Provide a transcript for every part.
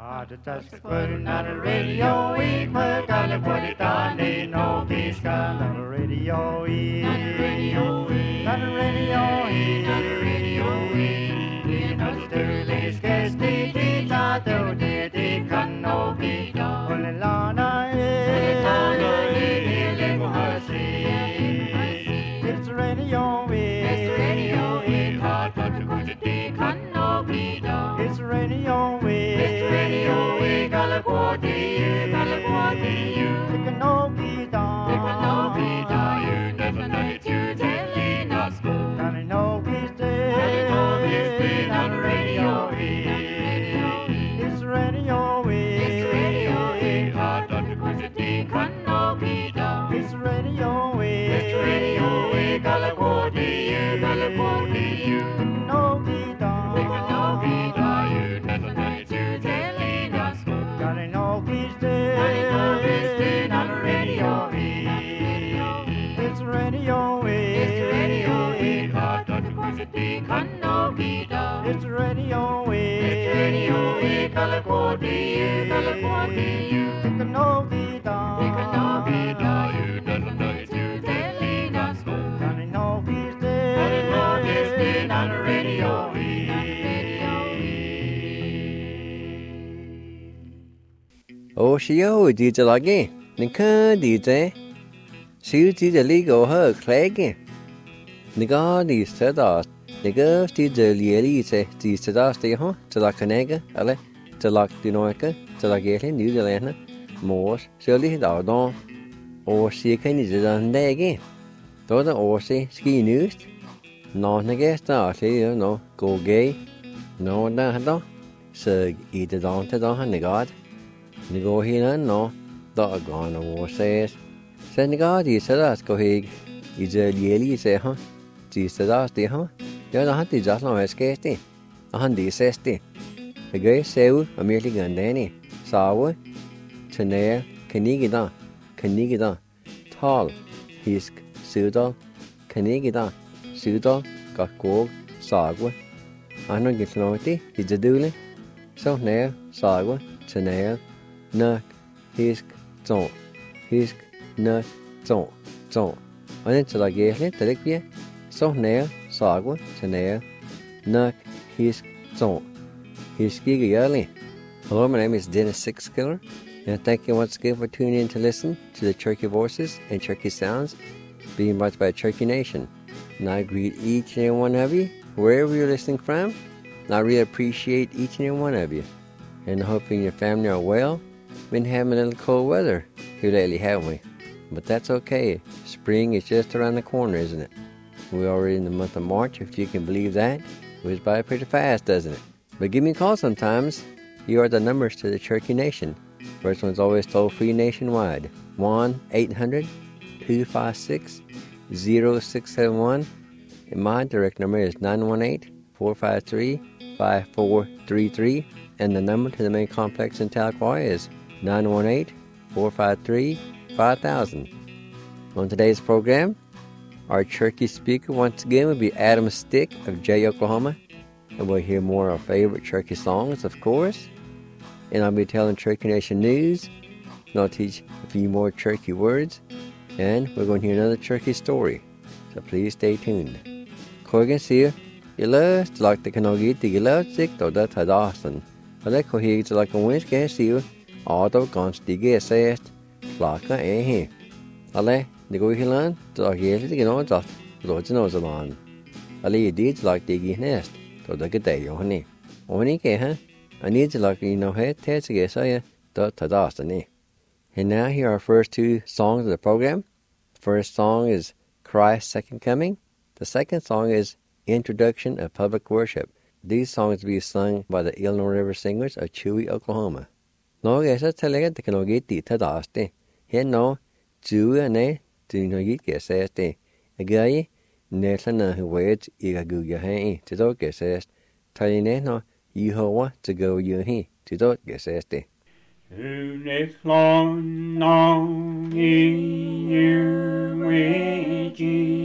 Just putting on the radio, we put on the body down, ain't no peace got on the radio, on the radio, on the radio, on the radio, you know the Sterling's case, the ta do the can no be done, on the lana, it's the radio, it's the radio, hard but the good can no be done, it's the radio, California, it can no be done. It can no be done. You never know it. You telling us go. Can it no be stayed? Can it no be stayed on the radio? It's radio. It's radio. Hard on the city can no be done. It's radio. It's radio. California, California, it can no be done. It can no be done. You never know it. You telling us go. Can it no be stayed? Can it no be stayed on the radio? It's radio. It's radio. Hard on the city can no be done. It's radio. It's radio. California, California, it can no be done. It can no be done. You never know it. You telling us go. Can it no be stayed? Can it no be stayed on the radio? Shio di the lagi, Nika di the Sue di the legal her claggy. Niga di seda, Niga di the lielise, di seda stay home, to la canega, ale, to la dinoica, to la getting New Zealand, Morse, surely dardon, or she can is on day again. Though the Orsi ski news, no negesta, say, no, go gay, no, no, so eat it on to the honey Ni go here no, dog gone or says. Send the God, you said us go hig. Is a yearly say, huh? She said us, dear, huh? You're a hunty just no escaped. A hunty says, a gay sew, a merely gandani. Sour, tenair, canigida, tall, hisk, sudal, canigida, sudal, got gog, sagwa. I don't get naughty, it's a dooley. So nair, sagwa, tenair. Nuck, hisk, zon, nuck, zon. And into la gale, the liquid, so nair, sagwa, tenair, nuck, hisk, zon. Hiski yearly. Hello, my name is Dennis Sixkiller, and thank you once again for tuning in to listen to the Cherokee Voices and Cherokee Sounds being brought by Cherokee Nation. And I greet each and every one of you, wherever you're listening from, and I really appreciate each and every one of you. And hoping your family are well. Been having a little cold weather here lately, haven't we? But that's okay. Spring is just around the corner, isn't it? We're already in the month of March, if you can believe that. It goes by pretty fast, doesn't it? But give me a call sometimes. Here are the numbers to the Cherokee Nation. First one's always toll-free nationwide. 1-800-256-0671. And my direct number is 918-453-5433. And the number to the main complex in Tahlequah is 918-453-5000. On today's program, our Cherokee speaker once again will be Adam Stick of Jay, Oklahoma. And we'll hear more of our favorite Cherokee songs, of course. And I'll be telling Cherokee Nation news. And I'll teach a few more Cherokee words. And we're going to hear another Cherokee story. So please stay tuned. Corgan see you love to like the Kanogi, you love sick to that had Austin. But I could hear to like a winch gas you. Auto constige saist, Flaka he. Ale, the go hilan, to hear it again on that, Lord's nose along. Ale did like diggy nest, to the good day, honey. Only can, I need to like you know head, test to get say, dot to dastiny. And now here are our first two songs of the program. The first song is Christ's Second Coming. The second song is Introduction of Public Worship. These songs will be sung by the Illinois River Singers of Chewy, Oklahoma. No, guess I tell you, the can get the Tadaste. Here no, Chewy and a do not get says the. A guy, Nathan who waits, Igagu Yahay, to dog get says. Tiny no, you ho to go you he, to dog get says the. Next long, long in your way,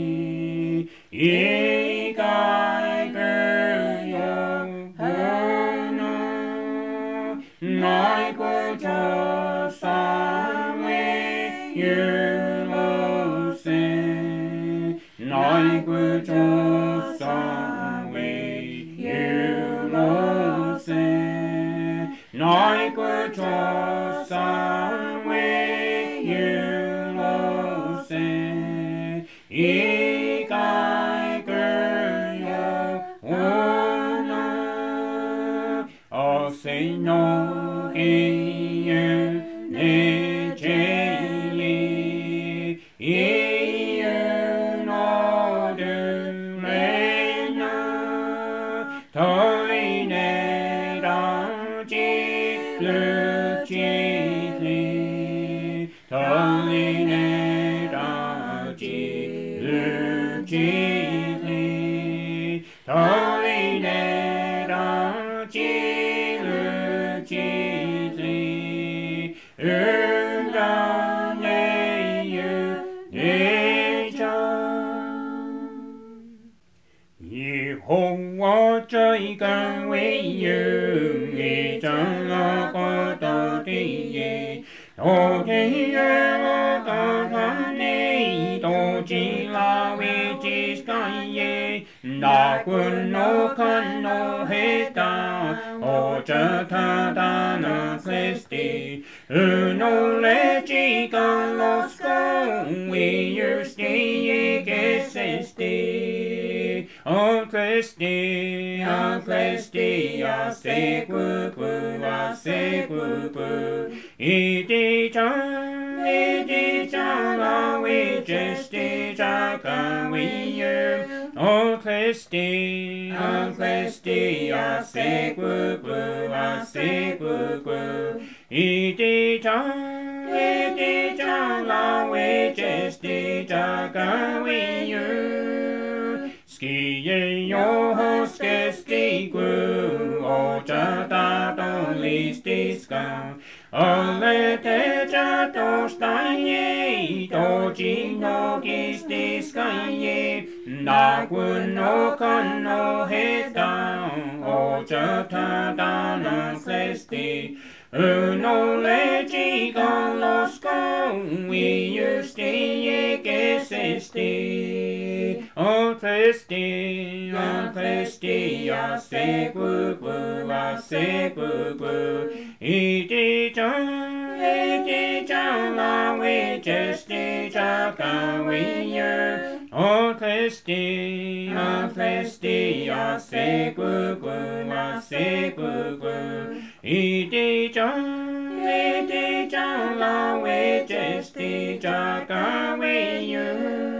ye guy girl, no, no. like what your son with you will say, like what your son with you will say, like what your son with you will say, I cai cờ yo o say no he ne cheli I no do me no toi ne ra chi lu chi li toi ne ra chi lu chi li toi ne ra chi lu chi li ga ne yu ne cha Yehovah trời càng với you nghe chẳng lo có tao đi ye ô thế ô ta thân đi tô chỉ là vì chỉ cái ye đã quân nô khăn nô hết ta ô trở tha ta na Christi nô lệ chỉ càng lo scong we you stay ye que sesti O Christi, a se pu, iti cha la we jesti cha ka we you. O Christi, a se pu, iti cha la we jesti cha ka we you. Ski yo ske ski gu o cha ta to listi ska o le te cha to stai ye to chi no ki sti ska ye na gu no kan no he ta o cha ta ta na sti no le chi kan lo ska we used ye ke sti O Christi, a se pu, iti cha la we jesti cha ka we you. O Christi, a se pu, iti cha la we jesti cha ka we you.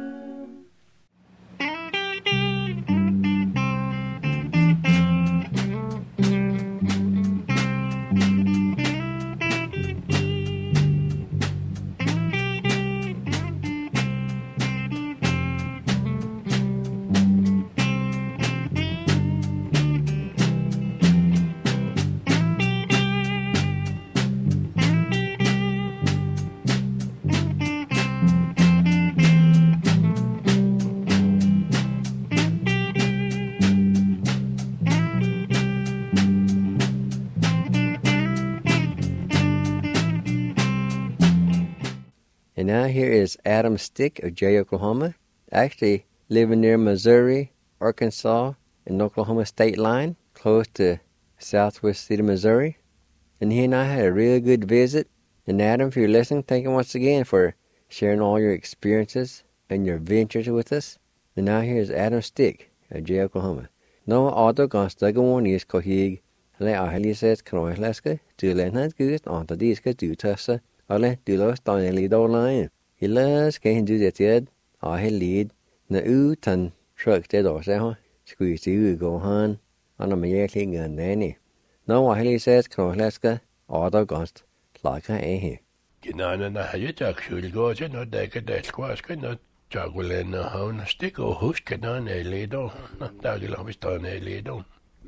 And now here is Adam Stick of Jay, Oklahoma, actually living near Missouri, Arkansas, and Oklahoma state line, close to Southwest City, Missouri. And he and I had a really good visit. And Adam, if you're listening, thank you once again for sharing all your experiences and your ventures with us. And now here is Adam Stick of Jay, Oklahoma. No auto constag one is cohig, le ahli says Croislaska, to Lenat Goose on the disc to Tussa. Alle du lost on a lead all line. He loves can't do that yet. I lead. Na tan truck dead or so. Squeeze you go on. On a mayakling and nanny. No, I says Croslaska, auto gunst, like I ain't here. Ginana na hayak should go to no deck at that squash could not juggle in a hound stick or hoosh can on a leader. Not daggle of his ton a leader.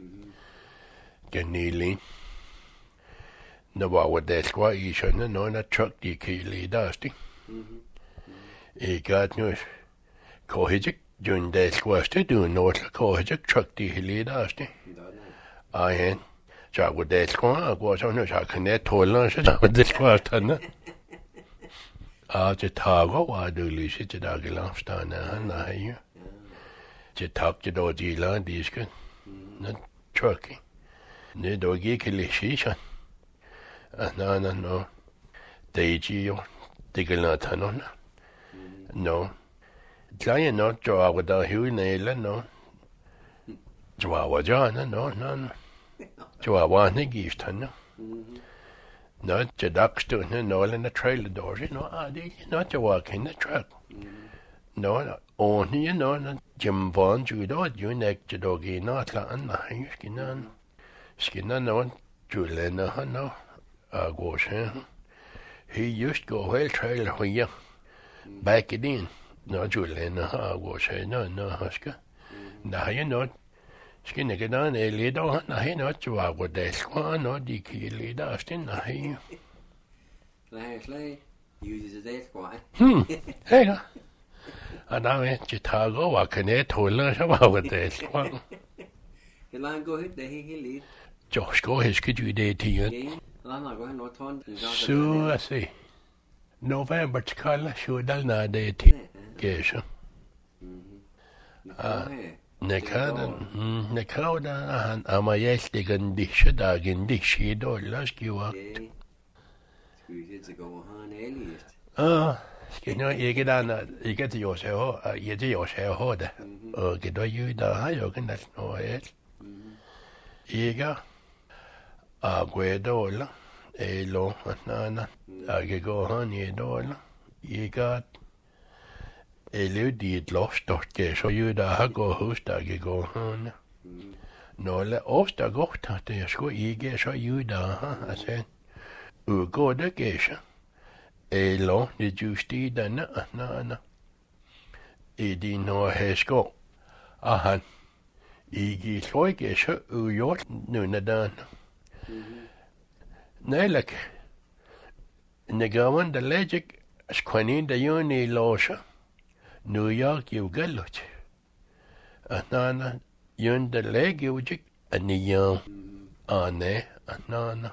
Ganili. No, what that's why you shouldn't know that truck the key dusty. He got no cohesive during that squash to do north cohesive truck the hilly dusty. I had Så går det skål går så nu så kan det tåle så så det skål tanne. Det tager var du lyse til der gelamstande nej. Det tager det dog de land de skal. Nå truck. Ne dog ikke lyse. No. Det jo det kan lade tanne. No. Kleine not jo aber da hylnele no. Jo var jo no. Jo var ikke gift han. No, the ducks doing all in the trailer doors, not to walk in the truck. No, only Jim Vaughn, you neck the doggy, not Latin, skin on, Julena, no, goes, he used to go well trailer when you back it in. No, Julena, goes, no, Husker. Now, skin ikke der en lidt og nej not jo var det skår når de kilde der sten nej. Slag. Use det skår. Hey. Og der er til tager var kanet holder så var det skår. Det lader gå helt det helt. Jo skår husker du det til. Lader gå noget tårn. Så at se. November skal så der nær det til. Gæsser. Nekada han amayestigan dishe dagen dishe dollas givat. Skino ikke der ikke til os her, ikke til os her det. Og det jo der har jo ikke næsten noget. Ikke agwedola elo nana agego han i dola. Ikke dit loftet, så jo der har gået hos der kan gå herne. Nogle os der godt har det skulle ikke så jo der har altså udgå der gæse. Eller det just i denne nana. I din når hæsko. Og han ikke så ikke så ugjort nu der. Nælak. Negavan der lægger skønne der jo ni låser. New York you galot. Anana yun the leg you jik aniyo ane anana.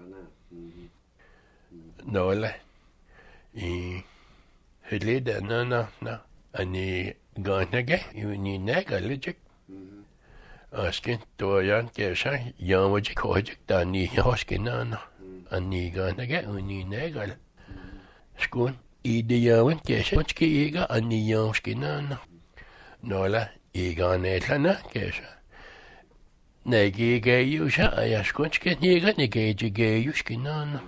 Nola I helid anana na ani ganage you ni nega legit. Askin to yan kesha yamajik hojik dani hoskinana ani ganage uni nega. Skun ideawen kesha what's kiga aniyowskinan nola iganetana kesha negi geyusha ayashkunchke niga negi geyushkinan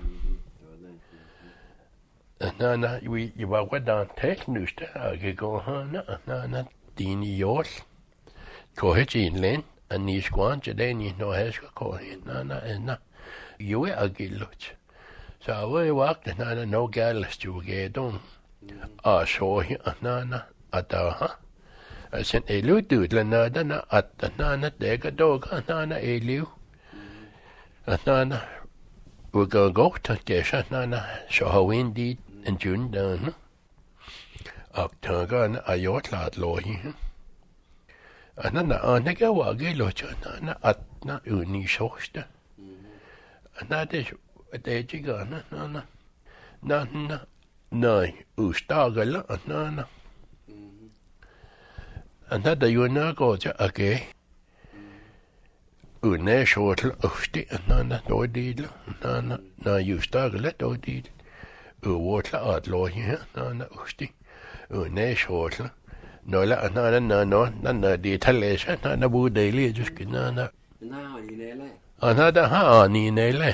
nana we yiwa dan teknusta agegona nana dini yos kohechinlen anishkwan jedeni no heska kohin nana enna yue agiluch. Så vi vagte nana no gælles jo gedon. Og så nana at der har. Sen elu dudla nana at nana dega doga nana elu. At nana vi går godt at gæse nana så har vi en dit en jund derne. Og tøggerne er jo klart logi. Og nana anega wage locha nana at na uni soste. Nana det det ikke gana nana nej ustagala nana anda da jo na gå til age une shortel ofte nana dodil nana na ustagala dodil uwotla adlohi nana ofte une shortel nola nana det talesa nana budeli just nana ni nele. Anada ha ni nele.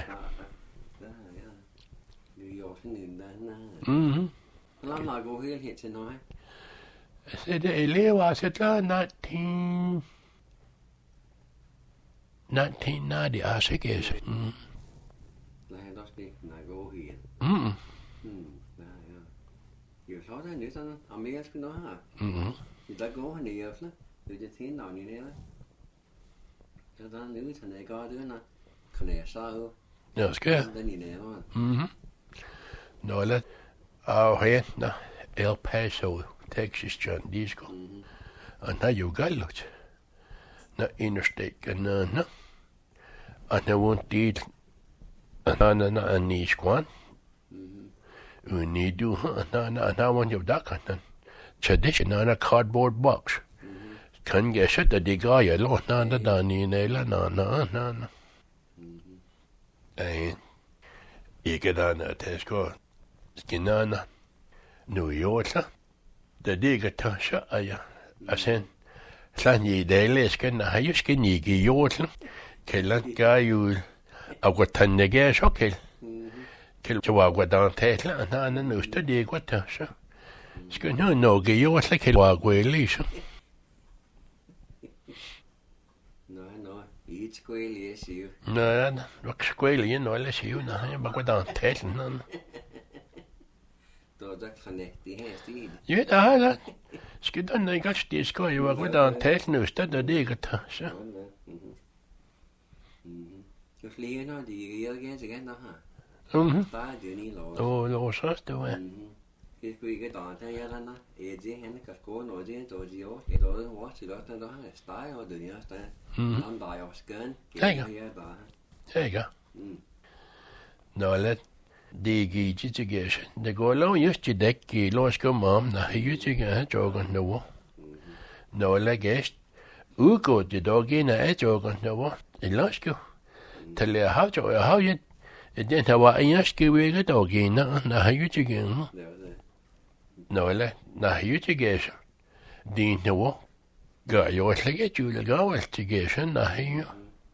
Lad gå helt her til noget. Så det elever så der natin nadi asikes. Lad han også det gå her. Jo så der nyt sådan. Og mere skal noget her. Der går han i efter. Det er til navn i nede. Så der er nyt han er godt under. Kan jeg så Ja, skal. Den i nede. Nola ahena El Paso, Texas John Disco. Og na jo galot. Na interstate ganana. I won't eat a niche one. You need to, I want your duck and tradition on a cardboard box. Can get shut the digger, lot, none, Danny, Naila, no. And you get on a Tesco, Skinana, New York, the digger Tasha, I sent Sandy Daily skin, how you skinny, York, Killan guy you. I've got 10 niggas, okay. Kill Chihuahua down Tesla, and then used to dig what Tasha. Skin no, get you was like Chihuahua, Lisa. No, each square is you. No, look squarely, you know, let's you know, but go down Tesla. Då det connecti hästin. You know that. Skid on the got this guy, you were down Tesla, used to dig at Tasha. Cái phía nó thì cái nó ha. Ta điều ní lỗ. Oh, so do it. Cái đòn thế ya nó, gì hắn cái cố nổi gì tổ gì ó, cái đó nó chỉ đó nó hay style ở đường nhá style. Làm đại ở scan. There you go. No, let digi jitigation. The go low used to deck ki lost go mom, na you to get jogan no. No, let guest. Ugo the dog in a jogan no. It lost go. Tell you how you didn't have what I ask you with a dog in, na you to get. No, let na you to get. Dean no. Got yours like it, you the go to get, na you.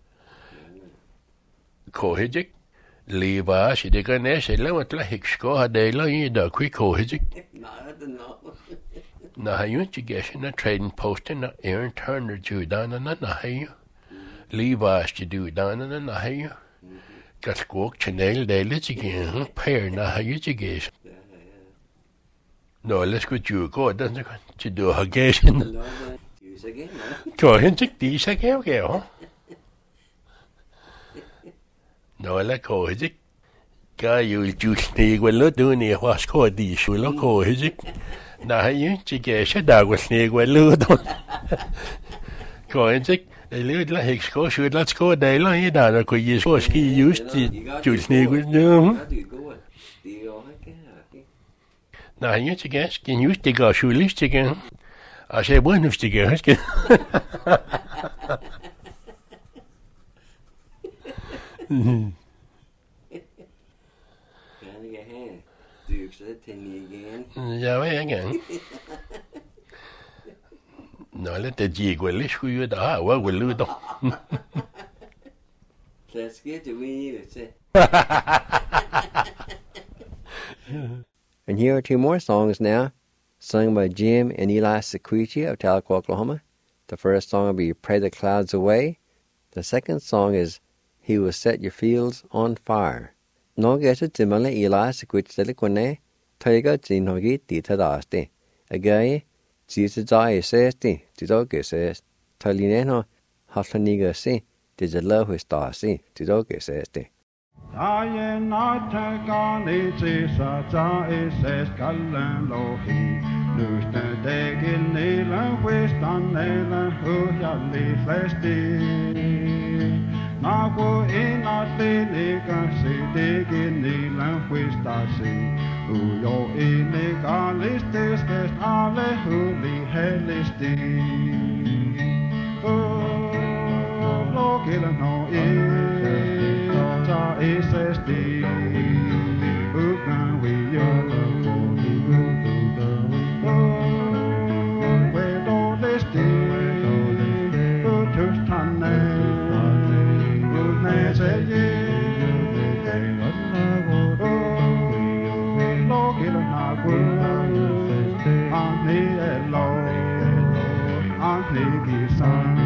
Cohigic. Levi, she did an essay, let me score a day like the quick cohigic. Now, you to get in a trading post in the Aaron Turner Jew down and a hay. Levi, she do down and a hay. Got squawk Chanel daily again, pair na how you get. No, let's go to go, doesn't it? To do a guess in the. Go ahead, take these again, huh? No, let go, is it? Guy, you juice me when look doing it was called the shoe loco, is it? Now, you get a dog with snake when look on. Go and take a little like go, should let's go a day long you down, because you saw he used to juice snake with them. Now, you guess, can you stick our shoe list again? I say, one of stick again. Yeah, again. No, let the jig will lish you the how well will do. Let's get to we And here are two more songs now, sung by Jim and Eli Sequiti of Tahlequah, Oklahoma. The first song will be Pray the Clouds Away. The second song is He Will Set Your Fields on Fire. Nó ghé sự tình mà Eli Sequiti sẽ quân này, thấy cái tình họ ghi tỉ thật đó đi. Ở cái chỉ sẽ cho ai sẽ đi, chỉ cho cái sẽ thấy lý này nó học sinh đi cái sẽ, thìจะเลิกหัวต่อสิที่เราเกิดเสียดิ I not gone it's a is callan lohi. Lust degen nelan westan nelan hujali flesti. Na go in a delega se degen nelan westasi. Uyo in egalistes gest alle huli helisti. Lo gillen no is SSD. Ugan we we don't listen. Just tanne. Ugan say Lo gillen na Ani elo. Ani gisan.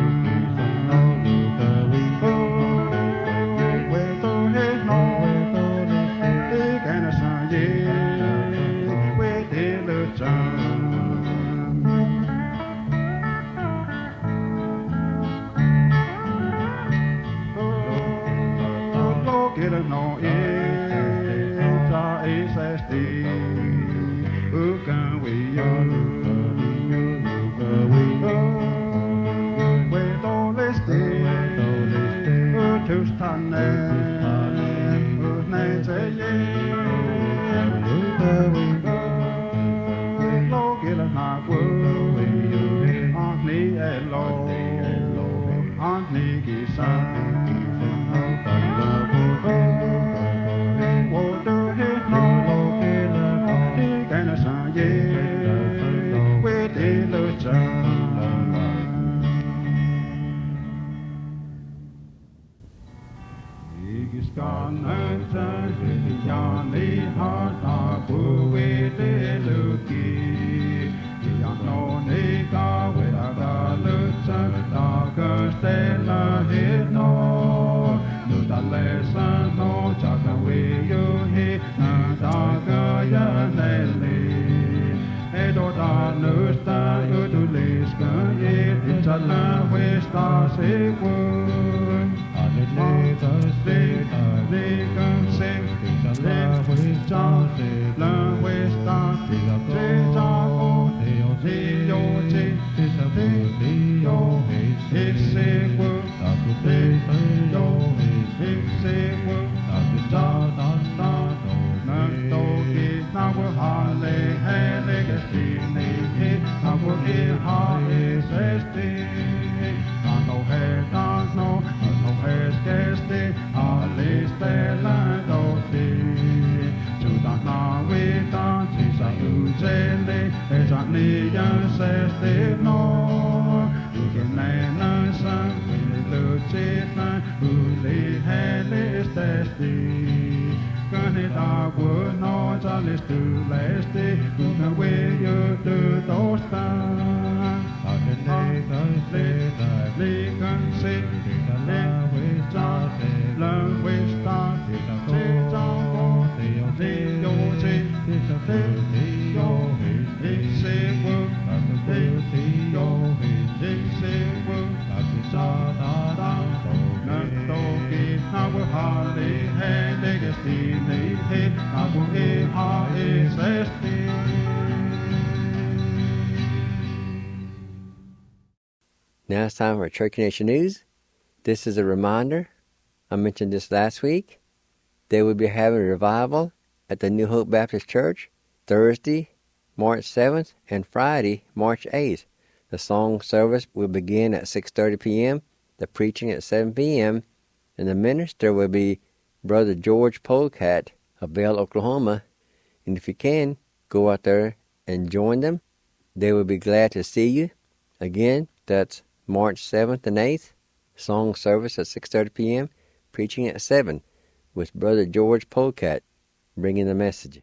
Now it's time for Cherokee Nation News. This is a reminder. I mentioned this last week. They will be having a revival at the New Hope Baptist Church Thursday, March 7th, and Friday, March 8th. The song service will begin at 6:30 p.m., the preaching at 7 p.m., and the minister will be Brother George Polecat of Bell, Oklahoma. And if you can, go out there and join them. They will be glad to see you. Again, that's March 7th and 8th, song service at 6:30 p.m., preaching at 7, with Brother George Polecat bringing the message.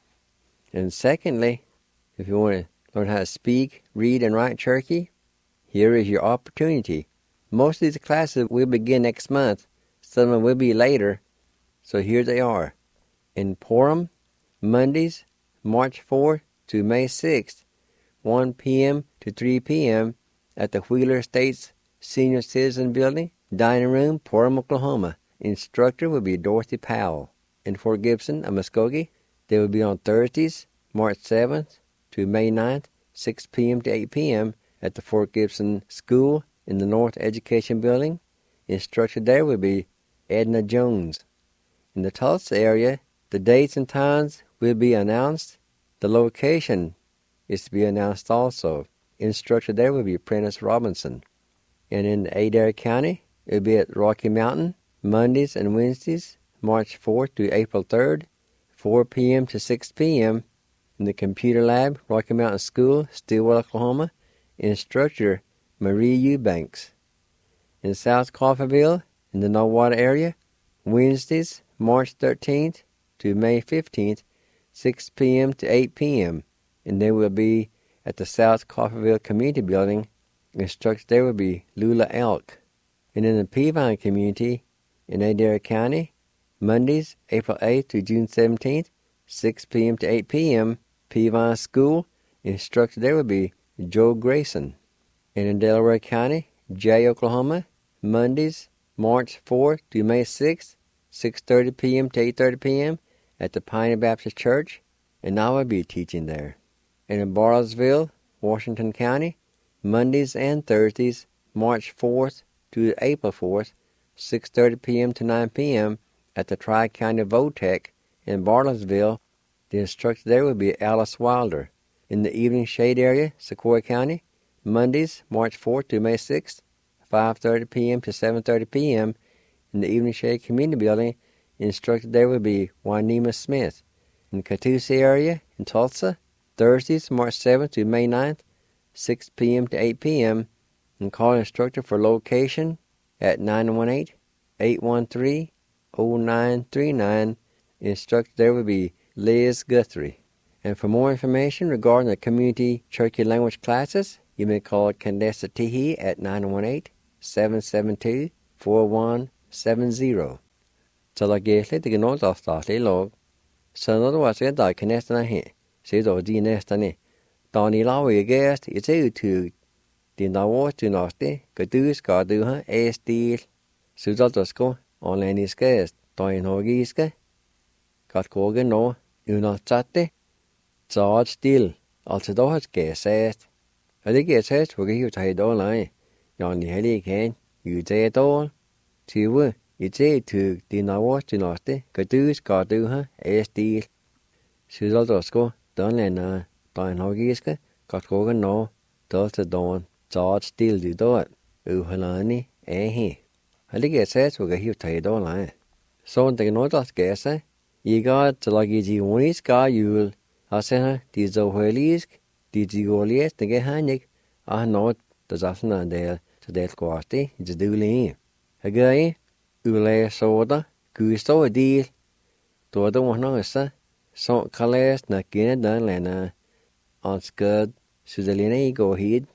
And secondly, if you want to learn how to speak, read, and write Cherokee, here is your opportunity. Most of these classes will begin next month. Some of them will be later. So here they are. In Porham, Mondays, March 4th to May 6th, 1 p.m. to 3 p.m., at the Wheeler Estates Senior Citizen Building, Dining Room, Porham, Oklahoma. Instructor will be Dorothy Powell. In Fort Gibson, Muskogee, they will be on Thursdays, March 7th to May 9th, 6 p.m. to 8 p.m. at the Fort Gibson School in the North Education Building. Instructor there will be Edna Jones. In the Tulsa area, the dates and times will be announced. The location is to be announced also. Instructor there will be Prentice Robinson. And in Adair County, it will be at Rocky Mountain, Mondays and Wednesdays, March 4th to April 3rd, 4 p.m. to 6 p.m. In the Computer Lab, Rocky Mountain School, Stillwell, Oklahoma. Instructor Marie Eubanks. In South Coffeyville, in the Nowata area, Wednesdays, March 13th to May 15th, 6 p.m. to 8 p.m. And they will be at the South Coffeyville Community Building. Instructor there will be Lula Elk. And in the Peavine community in Adair County, Mondays, April 8th to June 17th, 6 p.m. to 8 p.m., Peavine School. Instructor there will be Joe Grayson. And in Delaware County, Jay, Oklahoma, Mondays, March 4th to May 6th, 6:30 p.m. to 8:30 p.m. at the Pioneer Baptist Church, and I will be teaching there. And in Bartlesville, Washington County, Mondays and Thursdays, March 4th to April 4th, 6:30 p.m. to 9 p.m. at the Tri-County Votech in Bartlesville. The instructor there will be Alice Wilder. In the evening shade area, Sequoia County, Mondays, March 4th to May 6th, 5:30 p.m. to 7:30 p.m. In the evening shade community building, the instructor there will be Juanema Smith. In the Catoosa area, in Tulsa, Thursdays, March 7th to May 9th, 6 p.m. to 8 p.m. And call instructor for location at 918-813-0939. The instructor there will be Liz Guthrie. And for more information regarding the community Cherokee language classes, you may call Candace Teehee at 918-772-4170. Talagesli the Gnot of Thotly Log. Sanado was a die Canesta he, said of the nestani. Donny Lawi guest, it's a to the Nawa to Nasty, Gadus Garduha, a steel, Sudaltosco, on Lenny's guest, Doin Hogiska, Got Kogan no, Unatate, Zod still, also does guess says. I think it says we're going to hide all I. Yon the heli can, you say it all. To you say to the Nawa to Nasty, Gadus Garduha, a steel, Sudaltosco, Donlena, Doin Hogiska, Got Kogan no, Delta Dawn. Zod still do it. Uhalani, he. I think it says we're going to hide all I. So the Gnot of guess, ye got to like ye onis guy you'll. I said, these Zohelisk, these Goliath, the Gehanik, I know the Zasna there to that quality, it's a dooley. A guy, Ule soda, Gusto a deal. To other one knows, so colors not getting done, Lena. On scud, Suzalina go heed.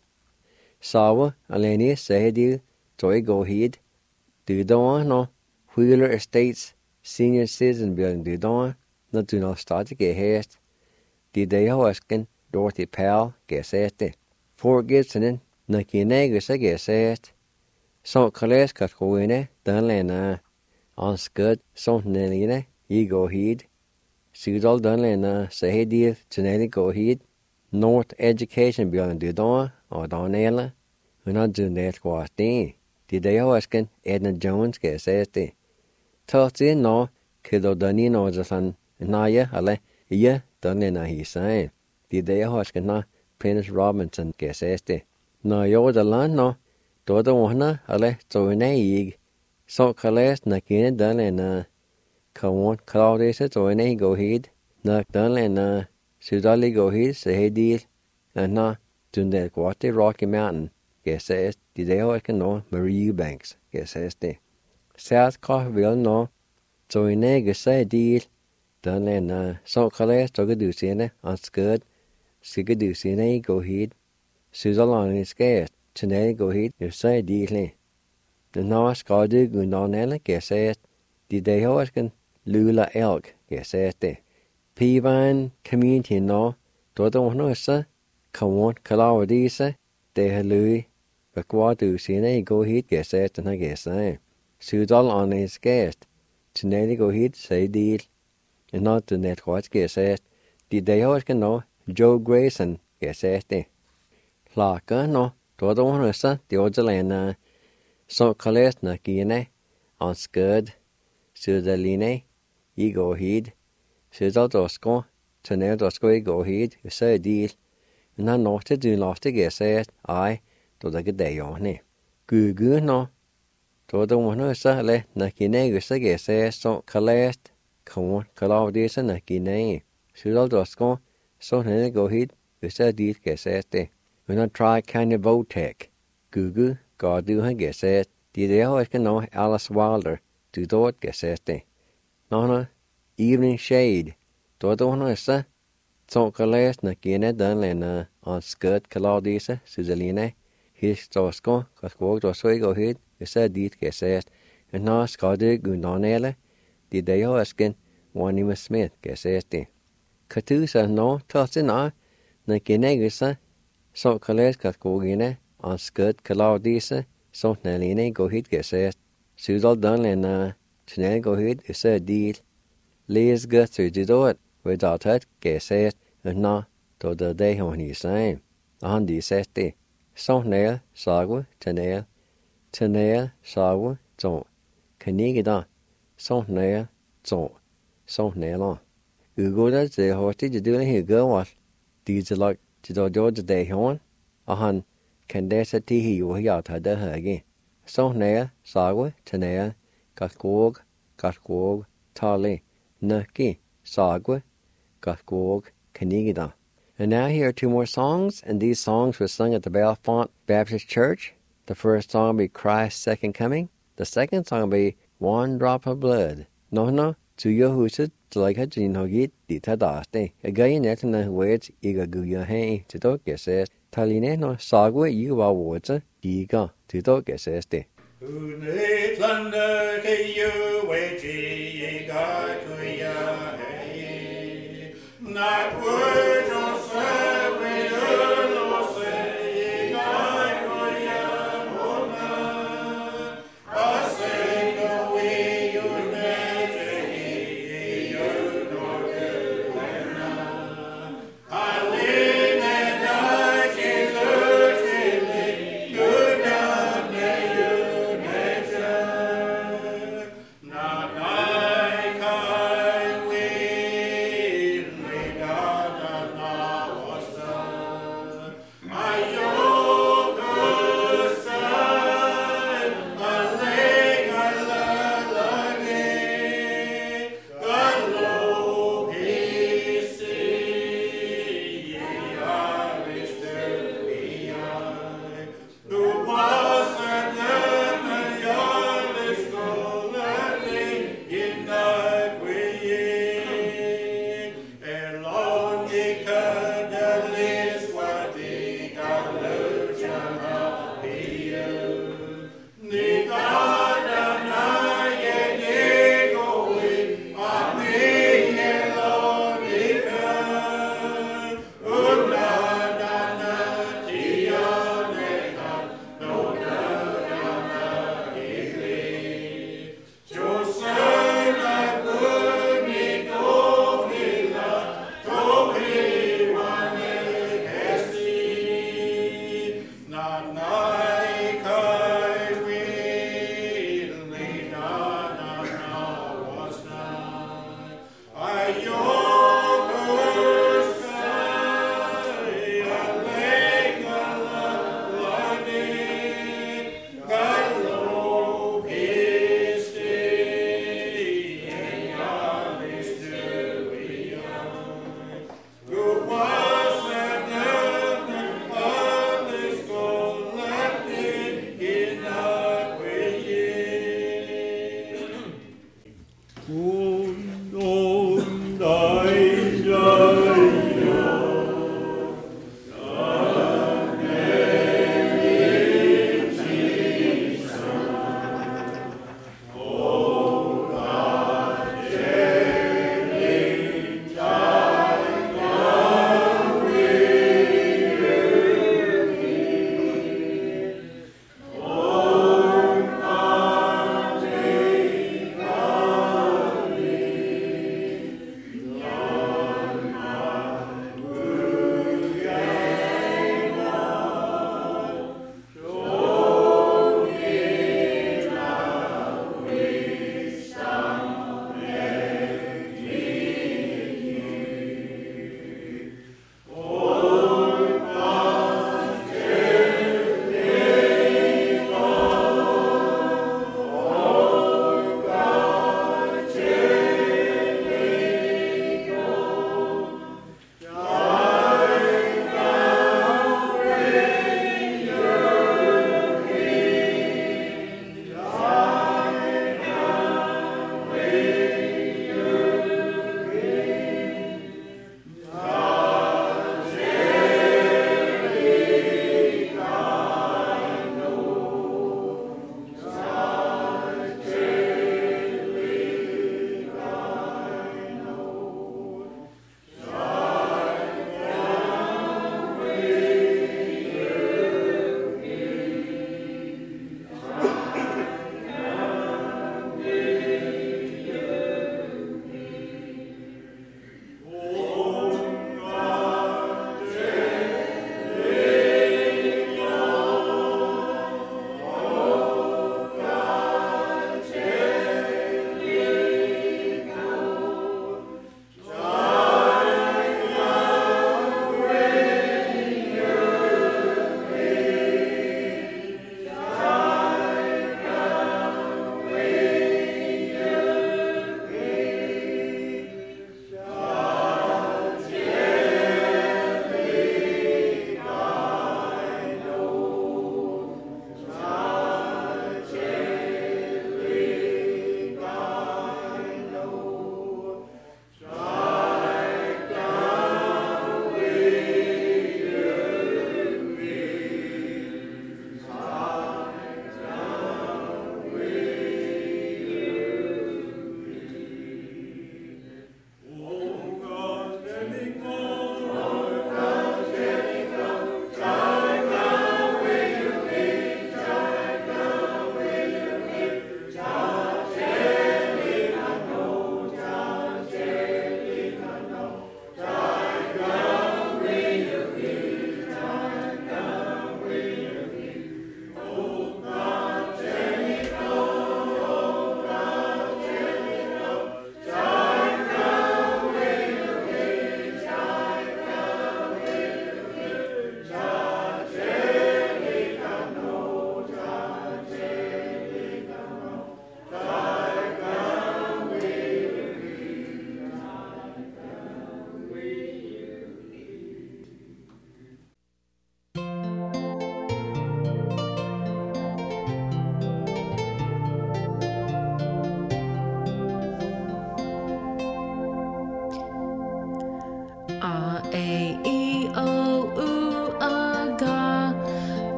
Sawa, Aleni, say deal, toy go heed. Do you don't know? Wheeler Estates, senior citizen building, do you don't? Not do not start to get haste. The day Hoskin, Dorothy Powell, guess it. Fort Gibson, Naki Negus, I guess it. So Colles got go in it, Dunlena. On scud, so Nelina, ye go heed. Sudal Dunlena, say deal, to Nelly go heed. North Education building, do you don't? Or Donella. We're not doing that quality. The day Hoskin, Edna Jones, guess it. Tulsi no, Kiddo Danino Jason, Naya, Ale, yeah. Dunlena he saying. The day Hoskin na Prince Robinson guess este. No yo the land no. Do the one ale so in a yig. So Colles na kin Dunlena. Come on, Claudius so in a go heed. Na Dunlena. Sudali go heed say deal. And na dun that Guate Rocky Mountain. Guess est. The day Hoskin no Marie Banks. Guess este. South Coffville no. So in a go say deal. Dunlena, so Colles took a deucine on scud, sig a deucine go heed, Suzalon is scarce, Chanel go heed, you say deedly. The North Scotty Gundonella guess it, the day Hoskin, Lula Elk guess it. Peavine community no, Dodo no, sir, come on, Calawdisa, de Louis, but what deucine go heed guess it, and I guess I. Suzal on is scarce, Chanel go heed, say deed. And not the net what guess it. The day Hoskin no, Joe Grayson guess it. Laka no, todo one is the Ojalena. So Colles na Gine, on scud, Sudaline, ye go heed, Sudal Dosco, Tanel Dosco go heed, you say deal. And I not to do lost to guess it, I, to the good day on it. Goo no, todo one is le, na Gine, you say guess it, so Colles. Come on, Claudius and Naki name. Sudal Dosco, so Nelly go heed, you said these guess it. When I try kind of Votech. Gugu, God do her guess it. The day I can know Alice Wilder, do thought guess it. No, evening shade. Todo one is so Colles Naki and Dunlena on skirt Claudius, Suzalina. His Dosco, cause walked or so go heed, you said these guess it. And now Scotty Gundonella. The day Hoskin, Juanema Smith, guess it. Catoosa no, Tulsi na Negusa, so Colles got go in on scud Claudisa, so Nelline go hit guess it. Sudal Dunlena, Chanel go hit, is a deal. Liz Guthrie did it, without that, guess it, and na, to the day when he's saying. On the safety. So Nail, Sagu, Tanel, Sagu, so. Kanigida, Son Nair, Son Nailon. Ugoda, the horse, the doing here go was. These are like to George Day Horn, a hun, Candesa Tihi, or Yat had her again. Son Nair, Sagwa, Tanea, Gaskog, Tali, Nuki, Sagwa, Gaskog, Kanigida. And now here are two more songs, and these songs were sung at the Bellefonte Baptist Church. The first song will be Christ's Second Coming. The second song will be One Drop of Blood. No, to your huset, to like a gin hogit, the tadaste. A guy in it in the words, Iga Guya Hay, to dog says, Taline no sagwa, you are water, Iga, to dog says de. Unetlander ke you weji ga kuya hey not word or say we no say ga kuya mona I say no we you neji you no na I live and I can learn good down you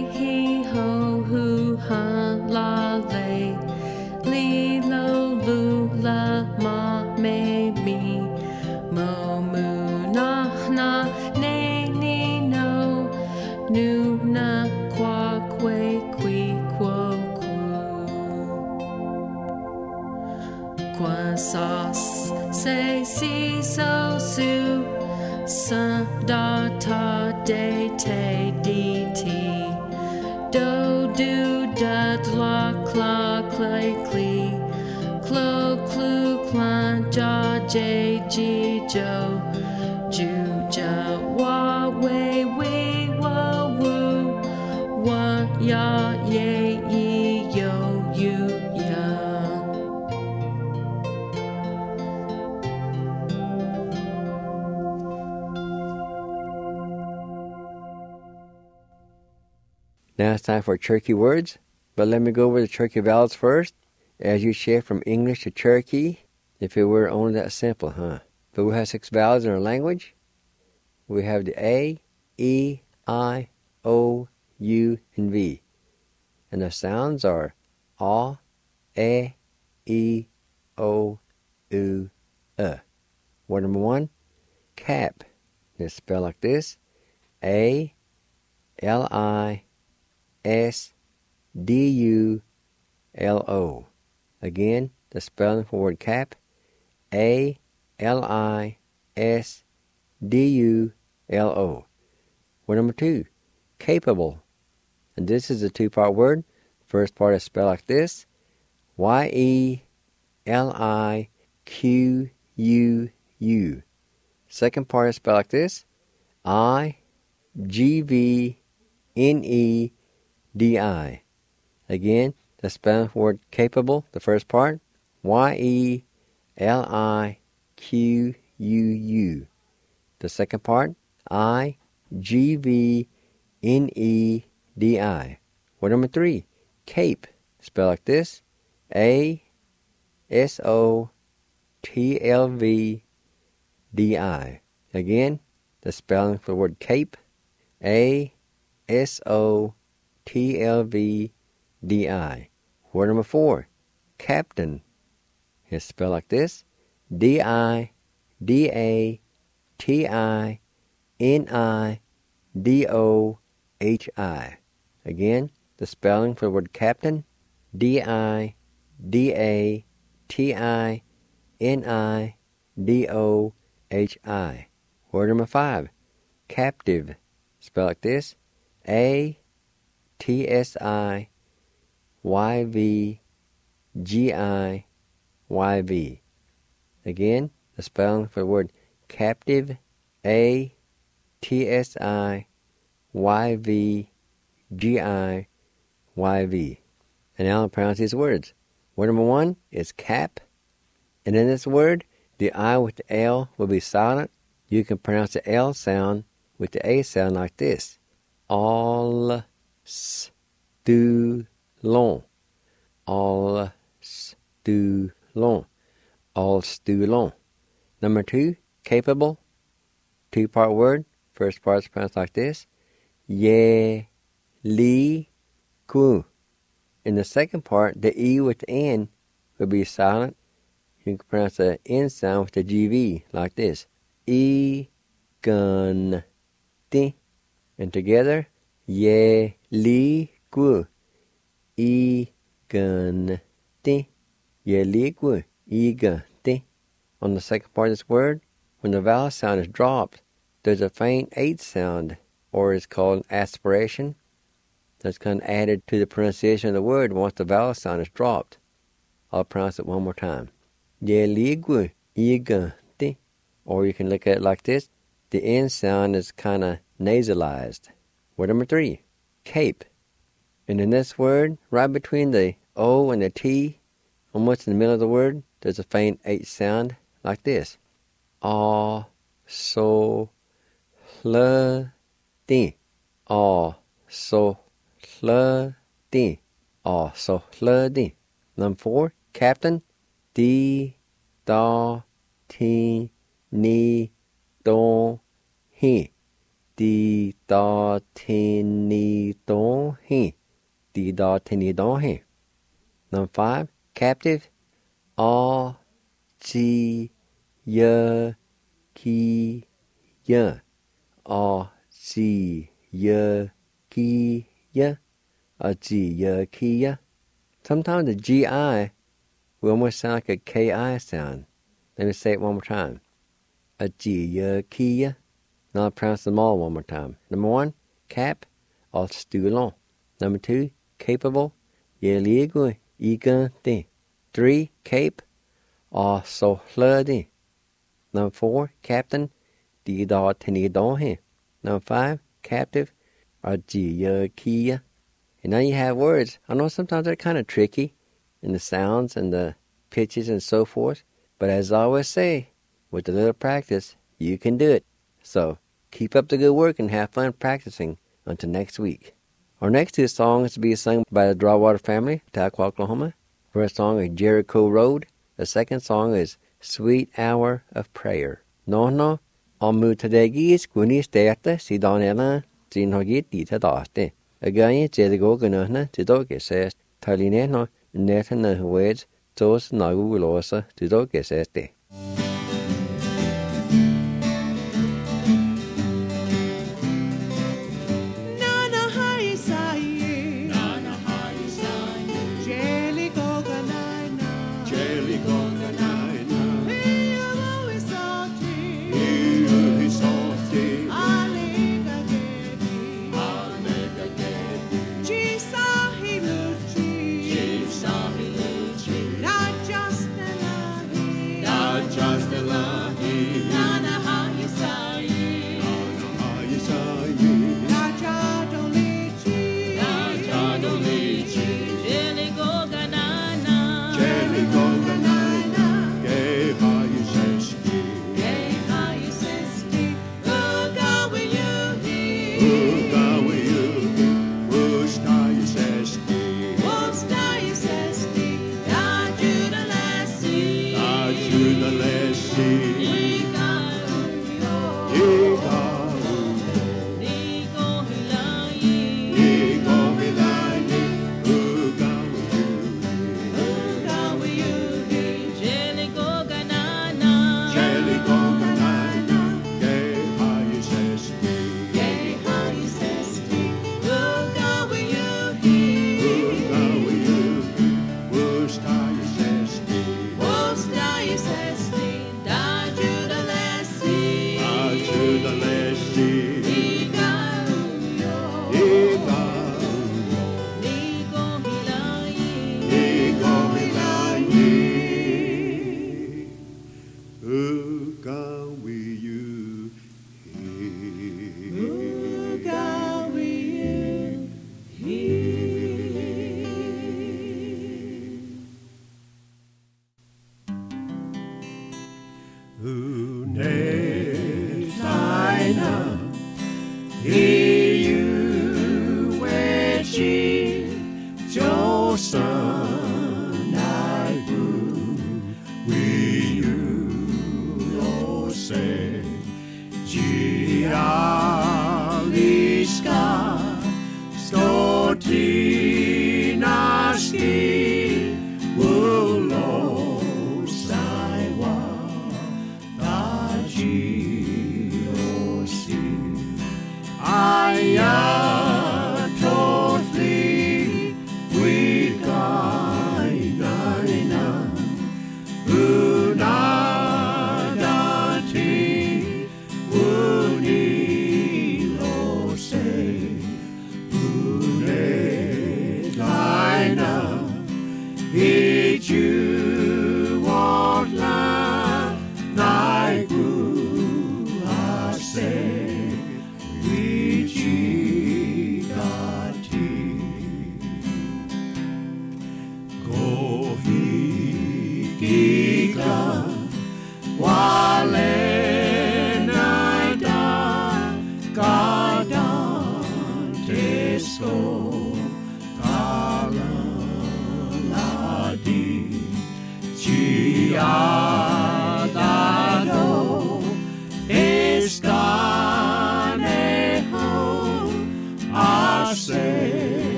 he ho hu ha la le li lo lu la ma me mi mo mu na ne ni no nu na qua que qui quo qua sa se si so su sa da ta de te di ti do do da la cla clay clee clo clu clan ja j g jo ju ja wa we wa woo wa ya ye yi yo you ya. Now it's time for Cherokee words, but let me go over the Cherokee vowels first, as you shift from English to Cherokee, if it were only that simple, huh? But we have 6 vowels in our language. We have the A, E, I, O, U, and V. And the sounds are A, E, O, U, Word number 1, cap. It's spelled like this, A, L-I, S-D-U-L-O. Again, the spelling for word cap, A-L-I-S-D-U-L-O. Word number 2, capable. And this is a 2-part word. First part is spelled like this, Y-E-L-I-Q-U-U. Second part is spelled like this, I-G-V-N-E-D-I. Again, the spelling for word capable, the first part, Y-E-L-I-Q-U-U. The second part, I-G-V-N-E-D-I. Word number 3, cape, spelled like this, A-S-O-T-L-V-D-I. Again, the spelling for the word cape, A-S-O-T-L-V-D-I. Word number 4, captain. It's spelled like this, D-I-D-A-T-I-N-I-D-O-H-I. Again, the spelling for the word captain, D-I-D-A-T-I-N-I-D-O-H-I. Word number 5, captive. Spelled like this, A-T-S-I-Y-V-G-I-Y-V. Again, the spelling for the word captive, A-T-S-I-Y-V-G-I-Y-V. And now I'll pronounce these words. Word number 1 is cap. And in this word, the I with the L will be silent. You can pronounce the L sound with the A sound like this. All stu long. All stu long. All stu long. Number 2, capable. 2-part word. First part is pronounced like this. Ye li ku. In the second part, the E with the N will be silent. You can pronounce the N sound with the GV like this. E gun ti. And together, ye li ku. E gun ti. Ye li ku. E gun ti. On the second part of this word, when the vowel sound is dropped, there's a faint H sound, or it's called aspiration. That's kind of added to the pronunciation of the word once the vowel sound is dropped. I'll pronounce it one more time. Ye li ku. E gun ti. Or you can look at it like this. The N sound is kind of nasalized. Word number 3, cape. And in this word, right between the O and the T, almost in the middle of the word, there's a faint H sound like this. Ah, so, hl, ti. Ah, so, hl, ti. Ah, so, hl, ti. Number 4, captain. Di, da, ti, ni, do, he. Di da tini don he. Di da tini don he. Number 5, captive. A ji ya ki ya. A ji ya ki ya. A ji ya ki ya. Sometimes the GI will almost sound like a KI sound. Let me say it one more time. A ji ya ki ya. Now I'll pronounce them all one more time. Number 1, cap, or stulon. Number 2, capable, yeligo, igante. 3, cape, or sohladi. Number 4, captain, di da tini don he. Number 5, captive, or kia. And now you have words. I know sometimes they're kind of tricky in the sounds and the pitches and so forth. But as I always say, with a little practice, you can do it. So keep up the good work and have fun practicing until next week. Our next 2 songs to be sung by the Drawwater family, Tahquah, Oklahoma. First song is Jericho Road. The second song is Sweet Hour of Prayer. No, amu tadegis gunis deata si donela zinhogit dita daste. Again, Jericho Gunana to doge says, Talineno, Netana Weds, Tos Nagulosa to doge says.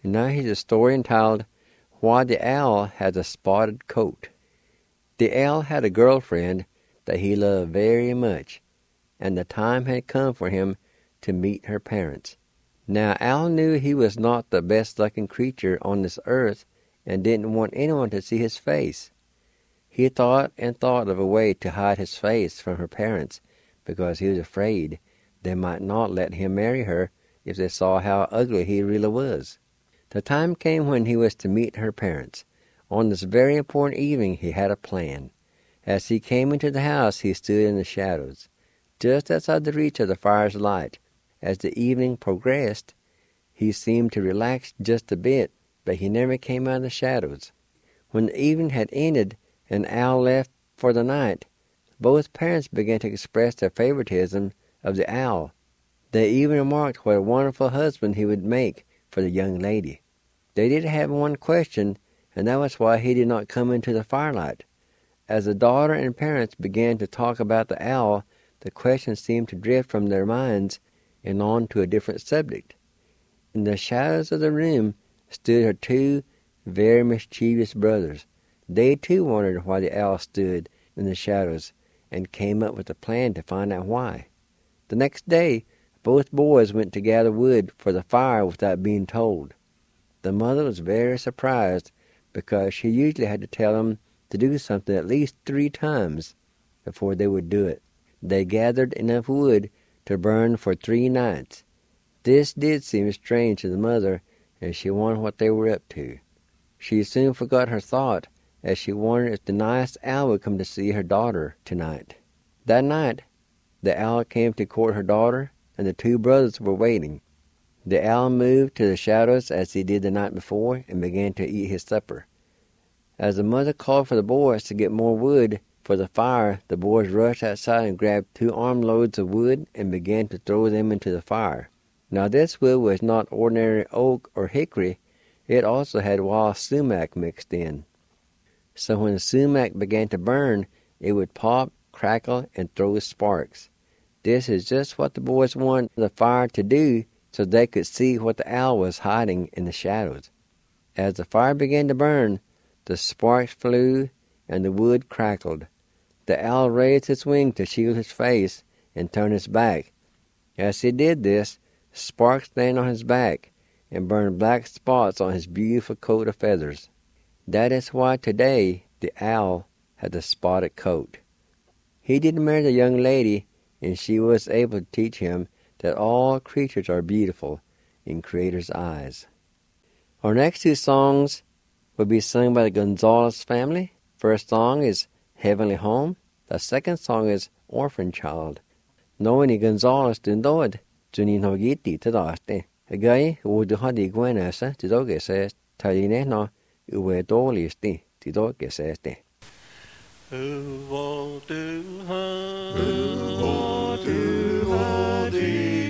And now here's a story entitled, Why the Owl Has a Spotted Coat. The owl had a girlfriend that he loved very much, and the time had come for him to meet her parents. Now Owl knew he was not the best-looking creature on this earth and didn't want anyone to see his face. He thought and thought of a way to hide his face from her parents because he was afraid they might not let him marry her if they saw how ugly he really was. The time came when he was to meet her parents. On this very important evening he had a plan. As he came into the house he stood in the shadows, just outside the reach of the fire's light. As the evening progressed, he seemed to relax just a bit, but he never came out of the shadows. When the evening had ended and Owl left for the night, both parents began to express their favoritism of the owl. They even remarked what a wonderful husband he would make for the young lady. They did have one question, and that was why he did not come into the firelight. As the daughter and parents began to talk about the owl, the question seemed to drift from their minds and on to a different subject. In the shadows of the room stood her two very mischievous brothers. They too wondered why the owl stood in the shadows and came up with a plan to find out why. The next day, both boys went to gather wood for the fire without being told. The mother was very surprised because she usually had to tell them to do something at least 3 times before they would do it. They gathered enough wood to burn for 3 nights. This did seem strange to the mother, and she wondered what they were up to. She soon forgot her thought as she wondered if the nice owl would come to see her daughter tonight. That night, the owl came to court her daughter, and the 2 brothers were waiting. The owl moved to the shadows as he did the night before and began to eat his supper. As the mother called for the boys to get more wood for the fire, the boys rushed outside and grabbed 2 armloads of wood and began to throw them into the fire. Now this wood was not ordinary oak or hickory. It also had wild sumac mixed in. So when the sumac began to burn, it would pop, crackle, and throw sparks. This is just what the boys wanted the fire to do so they could see what the owl was hiding in the shadows. As the fire began to burn, the sparks flew and the wood crackled. The owl raised his wing to shield his face and turned his back. As he did this, sparks landed on his back and burned black spots on his beautiful coat of feathers. That is why today the owl had a spotted coat. He did marry the young lady, and she was able to teach him that all creatures are beautiful in Creator's eyes. Our next 2 songs will be sung by the Gonzalez family. First song is Heavenly Home. The second song is Orphan Child. Noini Gonzalez dundod, Junin Hogiti Tadaste. A guy who do Hadi Gwenasa, Tidoge says, Taline no, Uwe Dolisti, Tidoge says. Who want to hunt? Who want to hunt the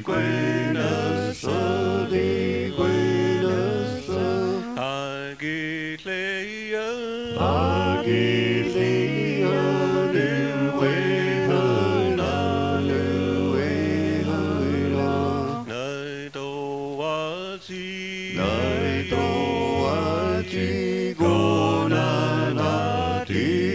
Gwenasa, the Gwenasa? Agilea, Agilea, Nuehana, Nuehana. Naidoazi, Naidoazi, Gonanati,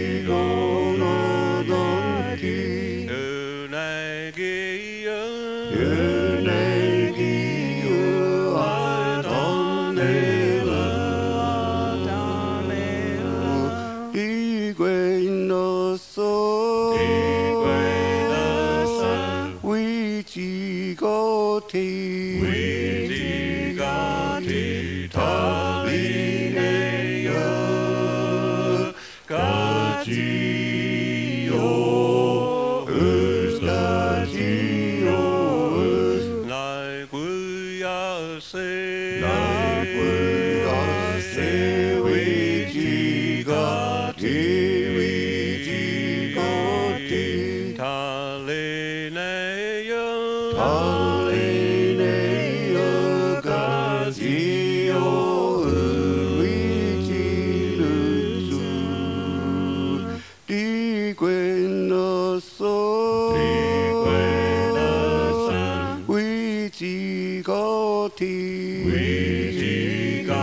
Wiji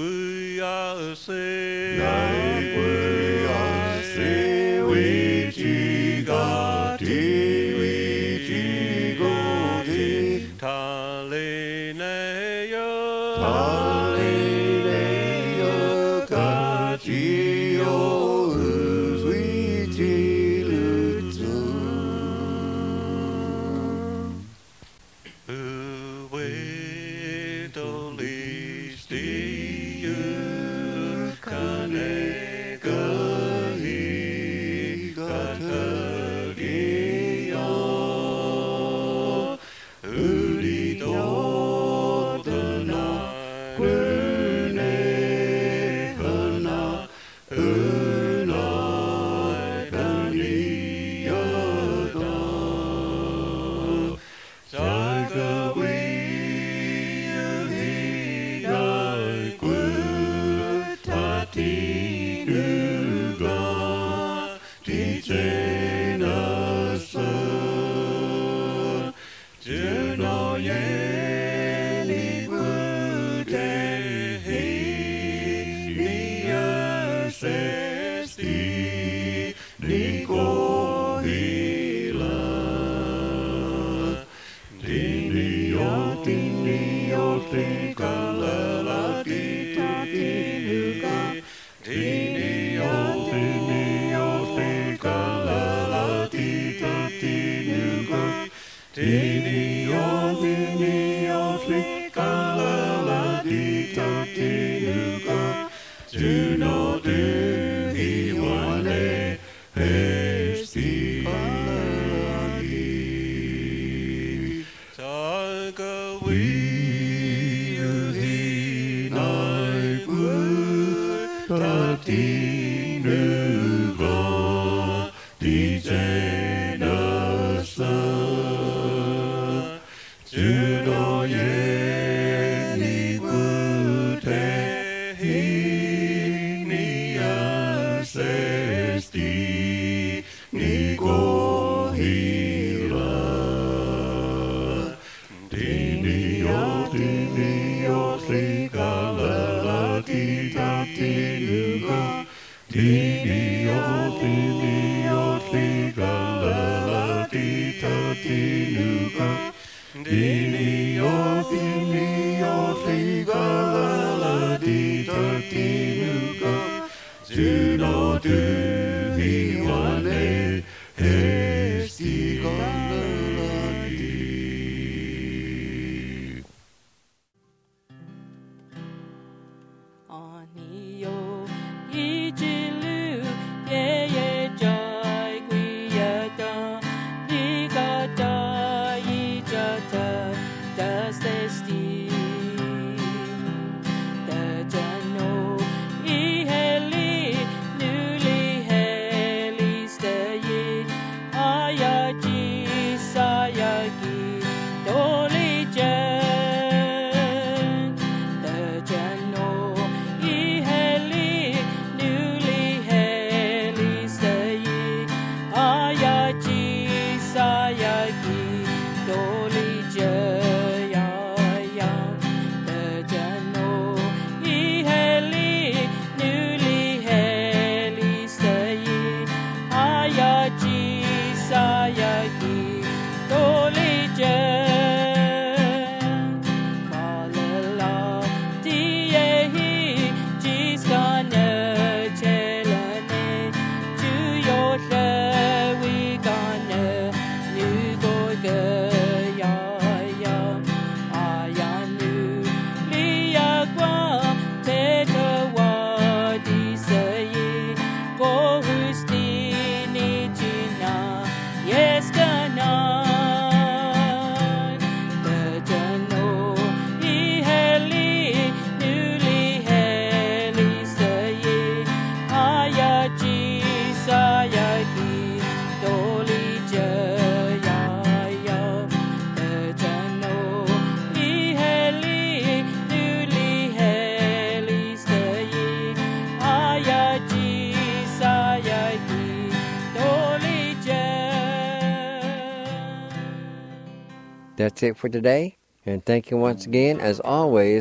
That's it for today, and thank you once again, as always,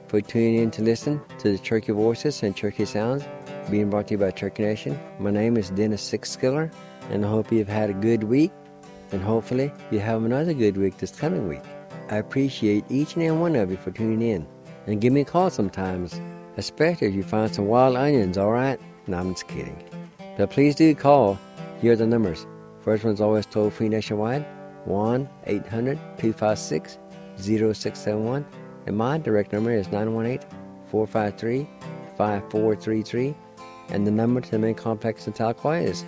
for tuning in to listen to the Turkey Voices and Turkey Sounds being brought to you by Turkey Nation. My name is Dennis Sixskiller, and I hope you've had a good week, and hopefully you have another good week this coming week. I appreciate each and every one of you for tuning in, and give me a call sometimes, especially if you find some wild onions, alright? No, I'm just kidding. But please do call. Here are the numbers. First one's always toll-free nationwide, 1-800-256-0671, and my direct number is 918-453-5433, and the number to the main complex in Talcoy is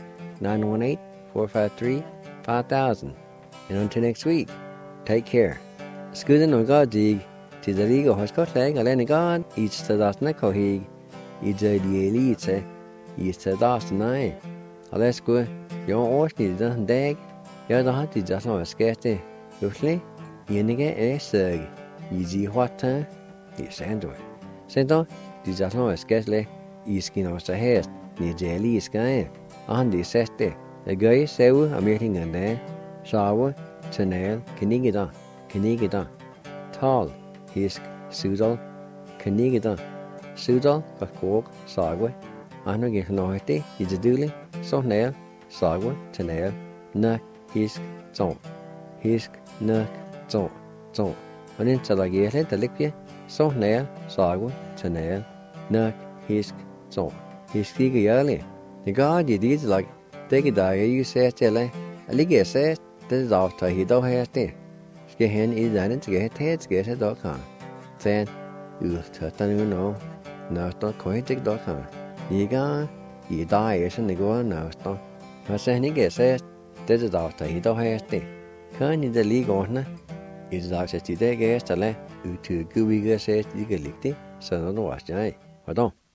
918-453-5000. And until next week, take care. Skuden og gadig til der ligger hos kortlæg alene gad i stedet nekohig i det elite i stedet nej. Alasko jeg årsnit den dag jeg da hadde det som skete plutselig enige søg i de hotte i sandøy. Sendo de som skete i skinner hest i det elite og de sette det gøy seu amertingen der sjave tunnel Kenigida, tal, hisk, sudal, Kenigida, sudal, kakog, sagwe, anugik nohete, ididuli, sonel, sagwe, tenel, nak, hisk, zon, nak, zon. Og den talagere, der ligger, sonel, sagwe, tenel, nak, hisk, zon. Hisk ikke jærlig. Det gør de dit lag, det der jeg ser til, at ligge ser, det der tager hit og her til. Skal hen i denne skal se dere. Sen uttøttene nå, nøster køytik dere. Ikke i dag som det går nøster. Og sen ikke se det der tager hit og her til. Kan I det lige ordne? I dag så til det gæsterne, ut til gud ikke se ikke ligge, så når du var jeg. Hvordan?